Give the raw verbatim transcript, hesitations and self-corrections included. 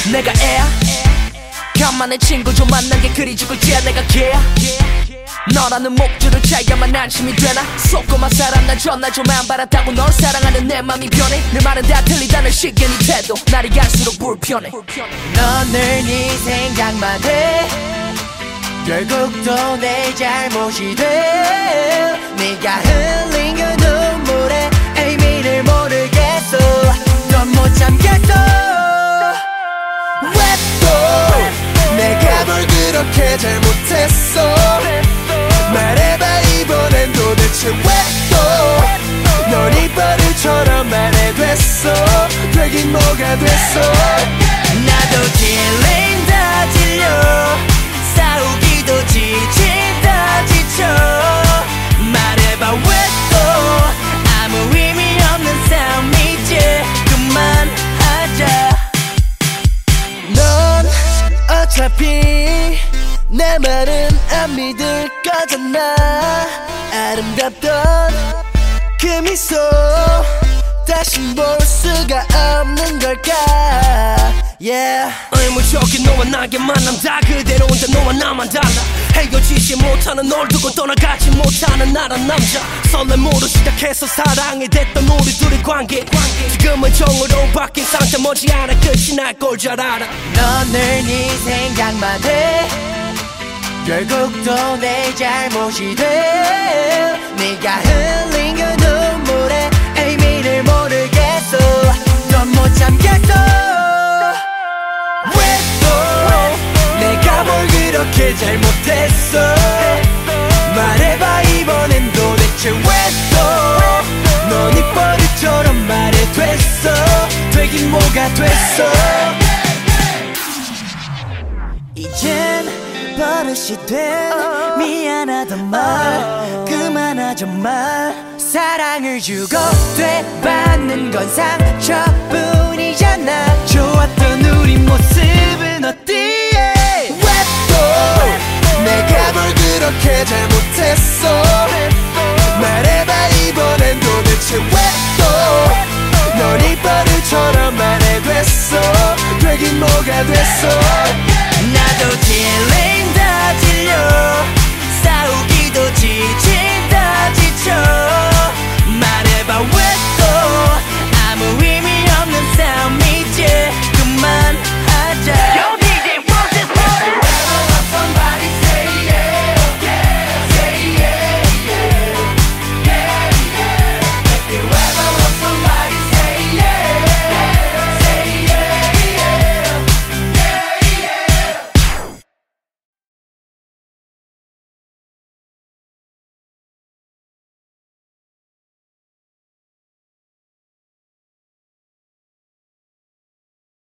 내가 애야 간만에 친구 좀 만난 게 그리 죽을지야 내가 걔야 너라는 목줄을 차야만 안심이 되나 속고만 살았나 전날 좀 안 바랐다고 널 사랑하는 내 맘이 변해 내 말은 다 틀리다는 식의 네 태도 날이 갈수록 불편해 넌 늘 네 생각만 해 결국 또 내 잘못이 돼 네가 흘린 그 눈물에 의미를 모르겠어 넌 못 참겠어 왜 또 내가 뭘 그렇게 잘못했어 말해봐 이번엔 도대체 왜 또 넌 이 버릇처럼 말해됐어 되긴 뭐가 됐어 나도 딜링 다 질려 싸우기도 지치다 지쳐 말해봐 왜 또 아무 의미 없는 싸움 이제 그만하자 넌 어차피 내 말은 안 믿을 거잖아 아름답던 그 미소 다신 볼 수가 없는 걸까 yeah. 의무적인 너와 나의 만남 다 그대로 혼자 너와 나만 달라 헤어지지 못하는 널 두고 떠나가지 못하는 나란 남자 설렘으로 시작해서 사랑이 됐던 우리 둘의 관계 지금은 정으로 바뀐 상태 머지않아 끝이 날 걸 잘 알아 넌 늘 네 생각만 해 결국 또 내 잘못이 돼 네가 흘린 그 눈물에 의미를 모르겠어 넌 못 참겠어 왜 또 내가 뭘 그렇게 잘못했어 말해봐 이번엔 도대체 왜 또 넌 이 버릇처럼 말해됐어 되긴 뭐가 됐어 이젠 버릇이 된 미안하단 말 그만하자 말 사랑을 주고 되받는 건 상처뿐이잖아 좋았던 우리 모습은 어디에 왜 또 내가 뭘 그렇게 잘못했어 말해봐 이번엔 도대체 왜 또 넌 이 버릇처럼 말해됐어 되긴 뭐가 됐어 나도 딜레